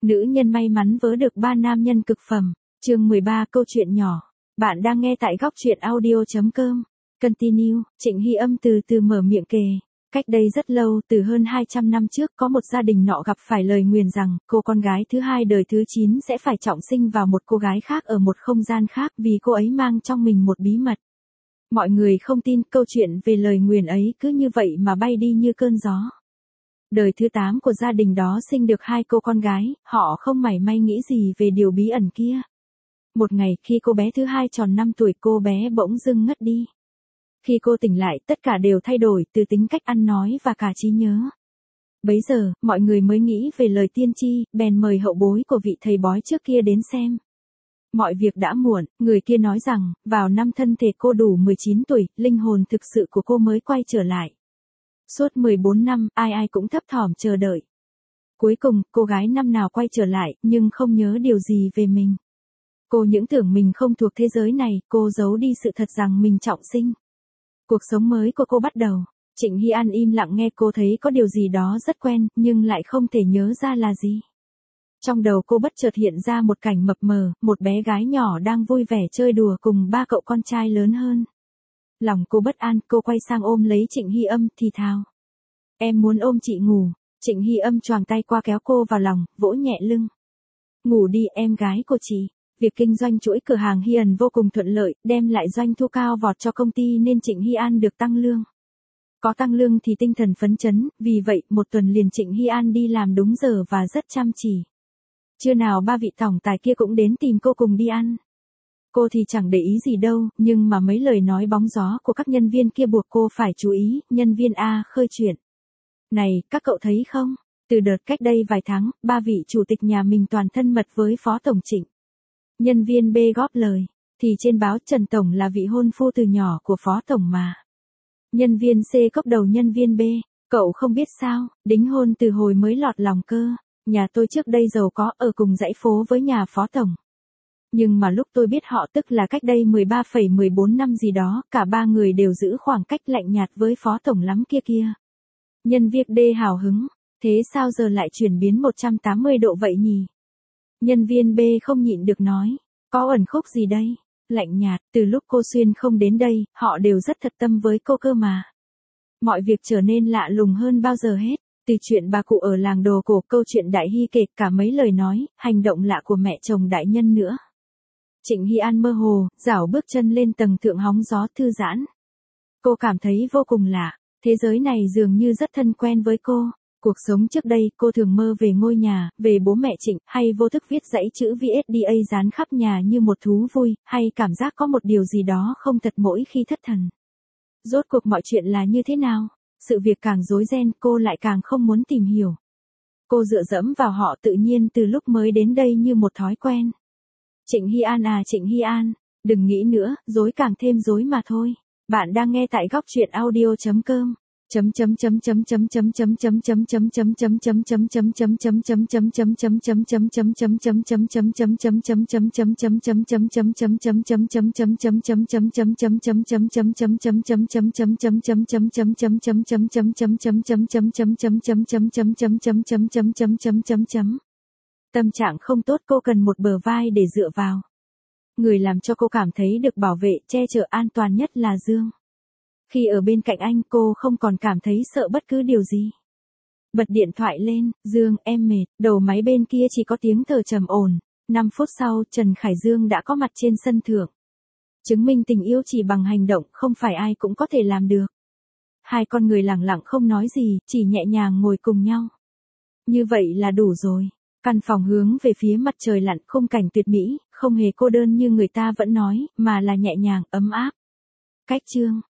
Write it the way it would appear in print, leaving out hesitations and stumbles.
Nữ nhân may mắn vớ được 3 nam nhân cực phẩm. Chương 13 câu chuyện nhỏ. Bạn đang nghe tại góc truyện audio.com. Continue, Trịnh Hy Âm từ từ mở miệng kể. Cách đây rất lâu, từ hơn 200 năm trước, có một gia đình nọ gặp phải lời nguyền rằng, cô con gái thứ hai đời thứ 9 sẽ phải trọng sinh vào một cô gái khác ở một không gian khác vì cô ấy mang trong mình một bí mật. Mọi người không tin, câu chuyện về lời nguyền ấy cứ như vậy mà bay đi như cơn gió. Đời thứ 8 của gia đình đó sinh được 2 cô con gái, họ không mảy may nghĩ gì về điều bí ẩn kia. Một ngày, khi cô bé thứ 2 tròn 5 tuổi, cô bé bỗng dưng ngất đi. Khi cô tỉnh lại, tất cả đều thay đổi, từ tính cách ăn nói và cả trí nhớ. Bấy giờ, mọi người mới nghĩ về lời tiên tri, bèn mời hậu bối của vị thầy bói trước kia đến xem. Mọi việc đã muộn, người kia nói rằng, vào năm thân thể cô đủ 19 tuổi, linh hồn thực sự của cô mới quay trở lại. Suốt 14 năm, ai cũng thấp thỏm chờ đợi. Cuối cùng, cô gái năm nào quay trở lại, nhưng không nhớ điều gì về mình. Cô những tưởng mình không thuộc thế giới này, cô giấu đi sự thật rằng mình trọng sinh. Cuộc sống mới của cô bắt đầu. Trịnh Hy An im lặng nghe, cô thấy có điều gì đó rất quen, nhưng lại không thể nhớ ra là gì. Trong đầu cô bất chợt hiện ra một cảnh mập mờ, một bé gái nhỏ đang vui vẻ chơi đùa cùng 3 cậu con trai lớn hơn. Lòng cô bất an, cô quay sang ôm lấy Trịnh Hy Âm, thì thào. Em muốn ôm chị ngủ. Trịnh Hy Âm choàng tay qua kéo cô vào lòng, vỗ nhẹ lưng. Ngủ đi em gái của chị. Việc kinh doanh chuỗi cửa hàng Hy Ẩn vô cùng thuận lợi, đem lại doanh thu cao vọt cho công ty nên Trịnh Hy An được tăng lương. Có tăng lương thì tinh thần phấn chấn, vì vậy một tuần liền Trịnh Hy An đi làm đúng giờ và rất chăm chỉ. Trưa nào 3 vị tổng tài kia cũng đến tìm cô cùng đi ăn. Cô thì chẳng để ý gì đâu, nhưng mà mấy lời nói bóng gió của các nhân viên kia buộc cô phải chú ý. Nhân viên A khơi chuyện. Này, các cậu thấy không? Từ đợt cách đây vài tháng, 3 vị chủ tịch nhà mình toàn thân mật với Phó Tổng Trịnh. Nhân viên B góp lời. Thì trên báo Trần Tổng là vị hôn phu từ nhỏ của Phó Tổng mà. Nhân viên C cốc đầu nhân viên B. Cậu không biết sao, đính hôn từ hồi mới lọt lòng cơ. Nhà tôi trước đây giàu có, ở cùng dãy phố với nhà Phó Tổng. Nhưng mà lúc tôi biết họ, tức là cách đây 13,14 năm gì đó, cả 3 người đều giữ khoảng cách lạnh nhạt với Phó Tổng lắm kia. Nhân viên D hào hứng. Thế sao giờ lại chuyển biến 180 độ vậy nhỉ? Nhân viên B không nhịn được nói. Có ẩn khúc gì đây? Lạnh nhạt, từ lúc cô Xuyên không đến đây, họ đều rất thật tâm với cô cơ mà. Mọi việc trở nên lạ lùng hơn bao giờ hết. Từ chuyện bà cụ ở làng đồ cổ, câu chuyện Đại Hy kể, cả mấy lời nói, hành động lạ của mẹ chồng đại nhân nữa. Trịnh Hy An mơ hồ, rảo bước chân lên tầng thượng hóng gió thư giãn. Cô cảm thấy vô cùng lạ, thế giới này dường như rất thân quen với cô. Cuộc sống trước đây, cô thường mơ về ngôi nhà, về bố mẹ Trịnh, hay vô thức viết dãy chữ VSDA dán khắp nhà như một thú vui, hay cảm giác có một điều gì đó không thật mỗi khi thất thần. Rốt cuộc mọi chuyện là như thế nào? Sự việc càng rối ren, cô lại càng không muốn tìm hiểu. Cô dựa dẫm vào họ tự nhiên từ lúc mới đến đây như một thói quen. Trịnh Hy An à, Trịnh Hy An, đừng nghĩ nữa, rối càng thêm rối mà thôi. Bạn đang nghe tại góc truyện audio.com. Tâm trạng không tốt, cô cần một bờ vai để dựa vào. Người làm cho cô cảm thấy được bảo vệ, che chở an toàn nhất là Dương. Khi ở bên cạnh anh, cô không còn cảm thấy sợ bất cứ điều gì. Bật điện thoại lên, Dương, em mệt. Đầu máy bên kia chỉ có tiếng thở trầm ổn. 5 phút sau, Trần Khải Dương đã có mặt trên sân thượng. Chứng minh tình yêu chỉ bằng hành động, không phải ai cũng có thể làm được. Hai con người lặng lặng không nói gì, chỉ nhẹ nhàng ngồi cùng nhau. Như vậy là đủ rồi. Căn phòng hướng về phía mặt trời lặn, khung cảnh tuyệt mỹ, không hề cô đơn như người ta vẫn nói, mà là nhẹ nhàng, ấm áp. Cách chương.